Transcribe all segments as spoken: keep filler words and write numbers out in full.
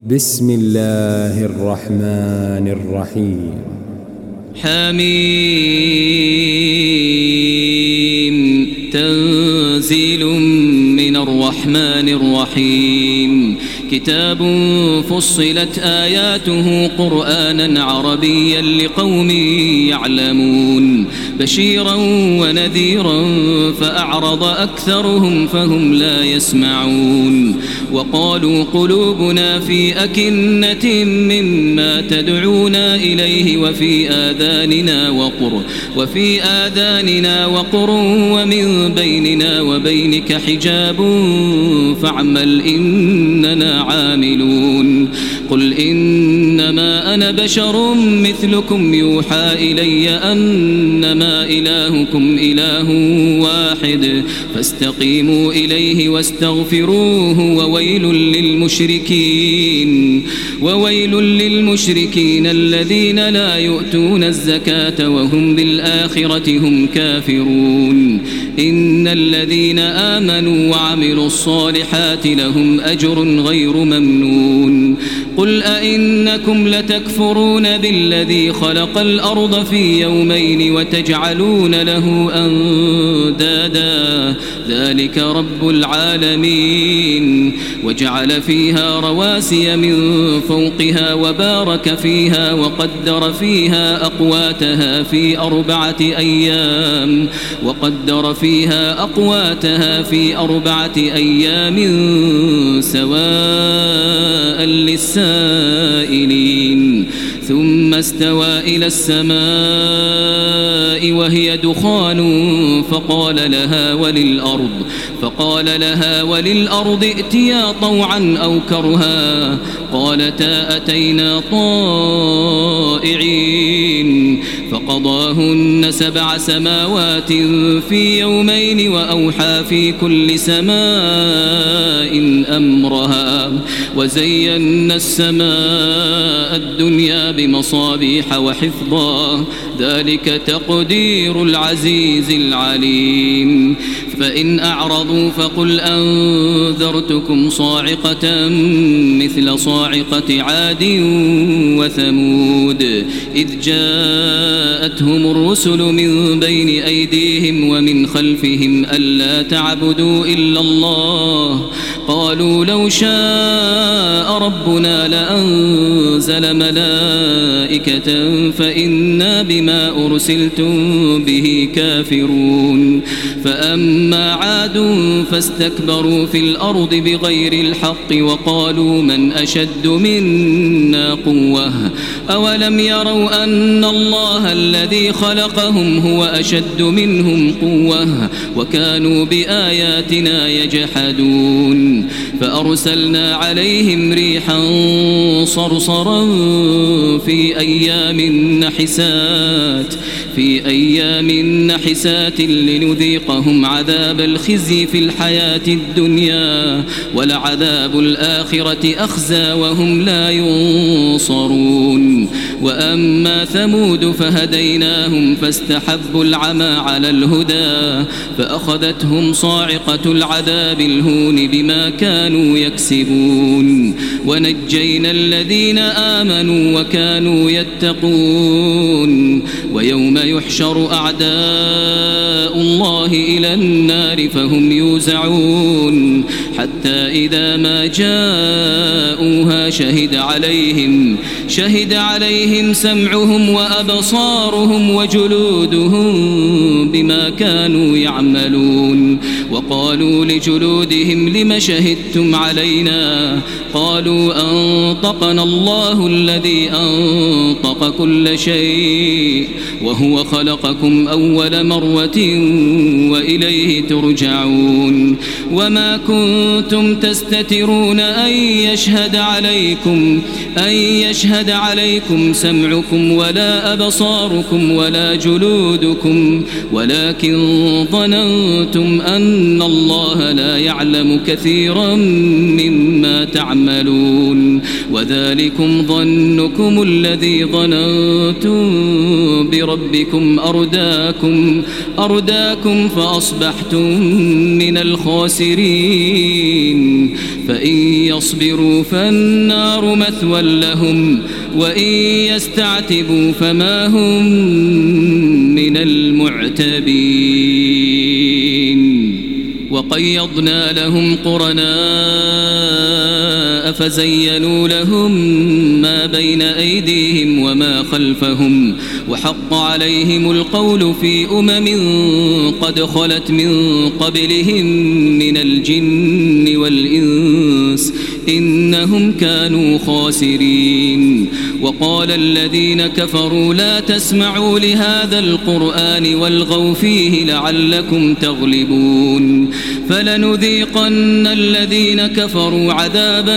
بسم الله الرحمن الرحيم. حميم تنزيل من الرحمن الرحيم. كتاب فصلت آياته قرآنا عربيا لقوم يعلمون بشيرا ونذيرا فأعرض أكثرهم فهم لا يسمعون. وقالوا قلوبنا في أكنة مما تدعونا إليه وفي آذاننا وقر وفي آذاننا وقر ومن بيننا وبينك حجاب فاعمل إننا عاملون. قل إنما أنا بشر مثلكم يوحى إلي أنما إلهكم إله واحد فاستقيموا إليه واستغفروه وويل للمشركين وويل للمشركين الذين لا يؤتون الزكاة وهم بالآخرة هم كافرون. إن الذين آمنوا وعملوا الصالحات لهم أجر غير ممنون. قل أئنكم لتكفرون بالذي خلق الأرض في يومين وتجعلون له أندادا ذلك رب العالمين. وجعل فيها رواسي من فوقها وبارك فيها وقدر فيها أقواتها في أربعة أيام وقدر فيها أقواتها في أربعة أيام سواء للسائلين. ثم استوى إلى السماء وهي دخان فقال لها وللأرض فقال لها وللأرض ائتيا طوعا أو كرها قالتا أتينا طائعين. فقضاهن سبع سماوات في يومين وأوحى في كل سماء أمرها وزينا السماء الدنيا بمصابيح وحفظا ذلك تقدير العزيز العليم. فإن أعرضوا فقل أنذرتكم صاعقة مثل صاعقة عاد وثمود إذ جاءتهم الرسل من بين أيديهم ومن خلفهم ألا تعبدوا إلا الله قالوا لو شاء ربنا لأنزل ملائكة فإنا بما أرسلتم به كافرون. فأما عاد فاستكبروا في الأرض بغير الحق وقالوا من أشد منا قوة أولم يروا أن الله الذي خلقهم هو أشد منهم قوة وكانوا بآياتنا يجحدون. فأرسلنا عليهم ريحا صرصرا في أيام نحسات في أيام نحسات لنذيقهم عذاب الخزي في الحياة الدنيا ولعذاب الآخرة أخزى وهم لا ينصرون. وأما ثمود فهديناهم فاستحبوا العمى على الهدى فأخذتهم صاعقة العذاب الهون بما كانوا يكسبون. ونجينا الذين آمنوا وكانوا يتقون. ويوم يحشر أعداء الله إلى النار فهم يوزعون حتى إذا ما جاءوها شهد عليهم شهد عليهم سمعهم وأبصارهم وجلودهم بما كانوا يعملون. وقالوا لجلودهم لم شهدتم علينا قالوا أنطقنا الله الذي أنطق كل شيء وهو خلقكم أول مرة وإليه ترجعون. وما كنتم تستترون أن يشهد عليكم أن يشهد عليكم سمعكم ولا أبصاركم ولا جلودكم ولكن ظننتم أن أن الله لا يعلم كثيرا مما تعملون وذلكم ظنكم الذي ظننتم بربكم أرداكم أرداكم فأصبحتم من الخاسرين فإن يصبروا فالنار مثوى لهم وإن يستعتبوا فما هم من المعتبين وقيضنا لهم قرناء فزينوا لهم ما بين أيديهم وما خلفهم وحق عليهم القول في أمم قد خلت من قبلهم من الجن والإنس إنهم كانوا خاسرين وقال الذين كفروا لا تسمعوا لهذا القرآن والغوا فيه لعلكم تغلبون فلنذيقن الذين كفروا عذابا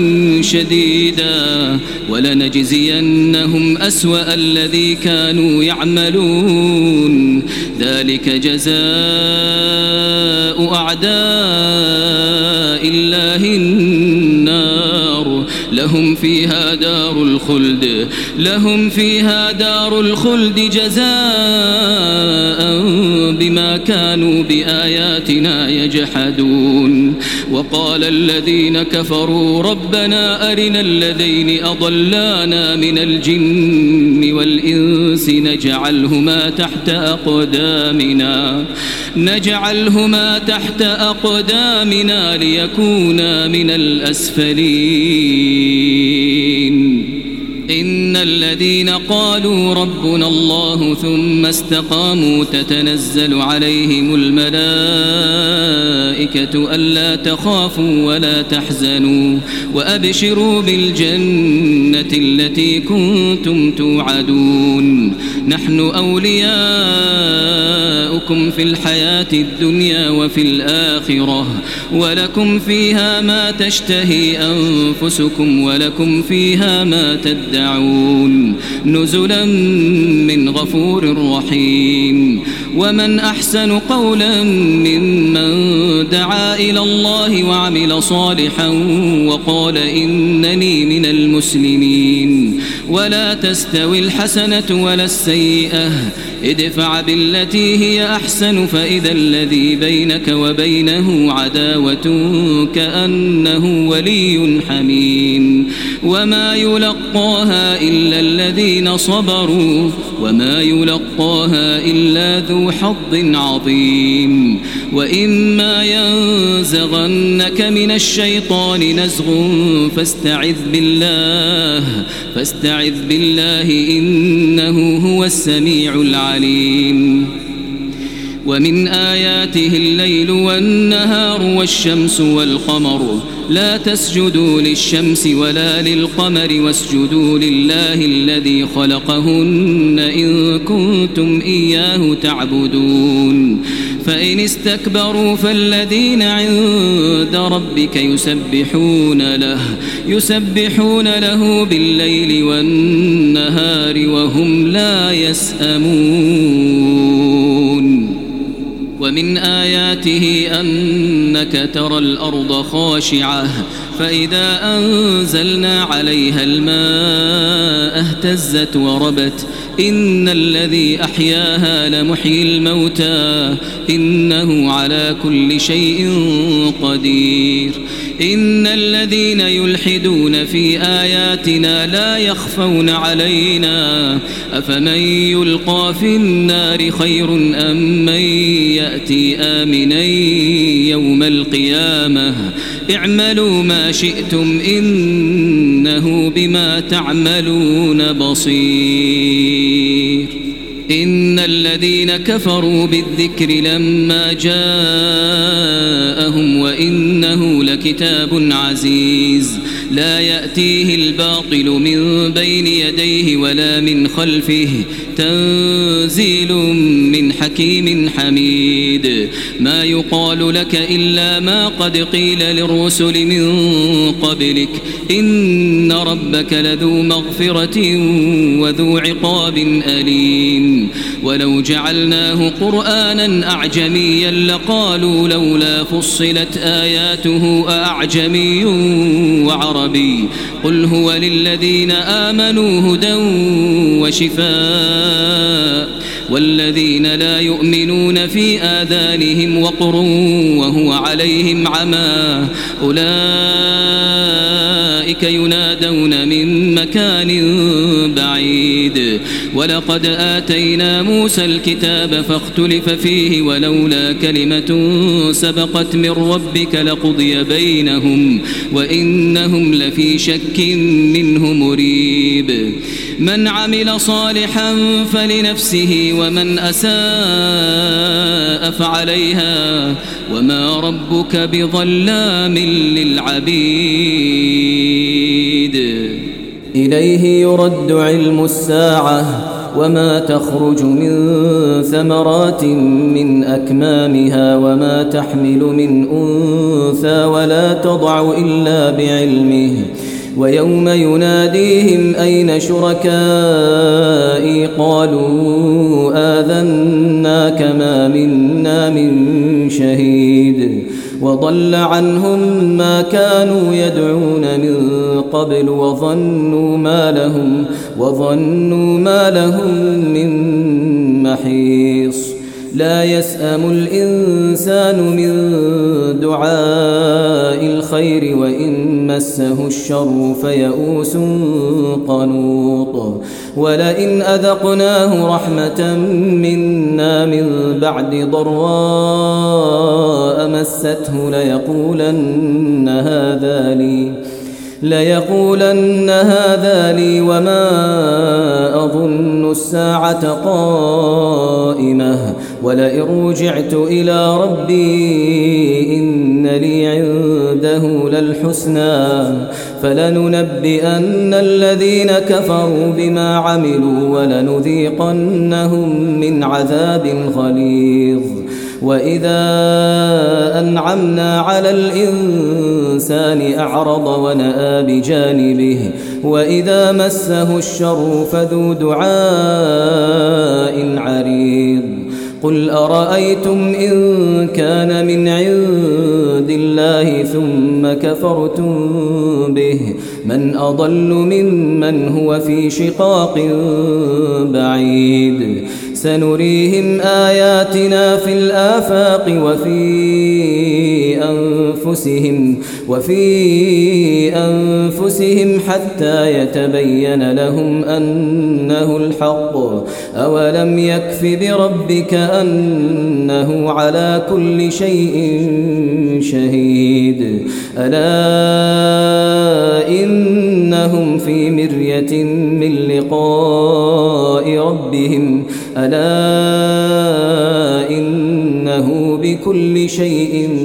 شديدا ولنجزينهم أسوأ الذي كانوا يعملون ذلك جزاء أعداء الله النار لهم فيها دار الخلد لهم فيها دار الخلد جزاء بما كانوا بآياتنا يجحدون وقال الذين كفروا ربنا أرنا الذين أضلانا من الجن والإنس نجعلهما تحت أقدامنا نجعلهما تحت أقدامنا ليكونا من الأسفلين إن الذين قالوا ربنا الله ثم استقاموا تتنزل عليهم الملائكة ألا تخافوا ولا تحزنوا وأبشروا بالجنة التي كنتم توعدون نحن أولياؤكم في الحياة الدنيا وفي الآخرة ولكم فيها ما تشتهي أنفسكم ولكم فيها ما تدعون نزلا من غفور رحيم ومن أحسن قولا ممن دعا إلى الله وعمل صالحا وقال إنني من المسلمين ولا تستوي الحسنة ولا السيئة ادفع بالتي هي أحسن فإذا الذي بينك وبينه عداوة كأنه ولي حميم وما يلقاها إلا الذين صبروا وما يلقاها إلا ذو حظ عظيم وإما ينزغنك من الشيطان نزغ فاستعذ بالله فاستعذ بالله إنه هو السميع العليم ومن آياته الليل والنهار والشمس والقمر لا تسجدوا للشمس ولا للقمر واسجدوا لله الذي خلقهن إن كنتم إياه تعبدون فإن استكبروا فالذين عند ربك يسبحون له يسبحون له بالليل والنهار وهم لا يسأمون ومن آياته أنك ترى الأرض خاشعة فإذا أنزلنا عليها الماء اهتزت وربت إن الذي أحياها لمحيي الموتى إنه على كل شيء قدير إن الذين يلحدون في آياتنا لا يخفون علينا أفمن يلقى في النار خير أم من يأتي آمنا يوم القيامة اعملوا ما شئتم إنه بما تعملون بصير إن الذين كفروا بالذكر لما جاءهم وإنه لكتاب عزيز لا يأتيه الباطل من بين يديه ولا من خلفه تنزيل من حكيم حميد ما يقال لك إلا ما قد قيل للرسل من قبلك إن ربك لذو مغفرة وذو عقاب أليم عليهم ولو جعلناه قرآنا أعجميا لقالوا لولا فصلت آياته أعجمي وعربي قل هو للذين آمنوا هدى وشفاء والذين لا يؤمنون في آذانهم وقر وهو عليهم عمى أولئك ينادون من مكان بعيد ولقد آتينا موسى الكتاب فاختلف فيه ولولا كلمة سبقت من ربك لقضي بينهم وإنهم لفي شك منه مريب من عمل صالحا فلنفسه ومن أساء فعليها وما ربك بظلام للعبيد إليه يرد علم الساعة وما تخرج من ثمرات من أكمامها وما تحمل من أنثى ولا تضع إلا بعلمه ويوم يناديهم أين شركائي قالوا آذناك ما منا من شهيد وضل عنهم ما كانوا يدعون من قبل وظنوا ما لهم وظنوا ما لهم من محيص لا يسأم الإنسان من دعاء الخير وإن مسه الشر فيئوس قنوط ولئن أذقناه رحمة منا من بعد ضراء مسته ليقولن هذا لي ليقولن هذا لي وما أظن الساعة قائمة ولئن رجعت إلى ربي إن لي عنده للحسنى فلننبئن الذين كفروا بما عملوا ولنذيقنهم من عذاب غليظ وإذا أنعمنا على الإنسان أعرض ونأى بجانبه وإذا مسه الشر فذو دعاء عريض قل أرأيتم إن كان من عند الله ثم كفرتم به من أضل ممن هو في شقاق بعيد سنريهم آياتنا في الآفاق وفي أنفسهم وفي أنفسهم حتى يتبين لهم أنه الحق أولم يكف بربك أنه على كل شيء شهيد ألا إنهم في مرية من لقاء ربهم ألا إنه بكل شيء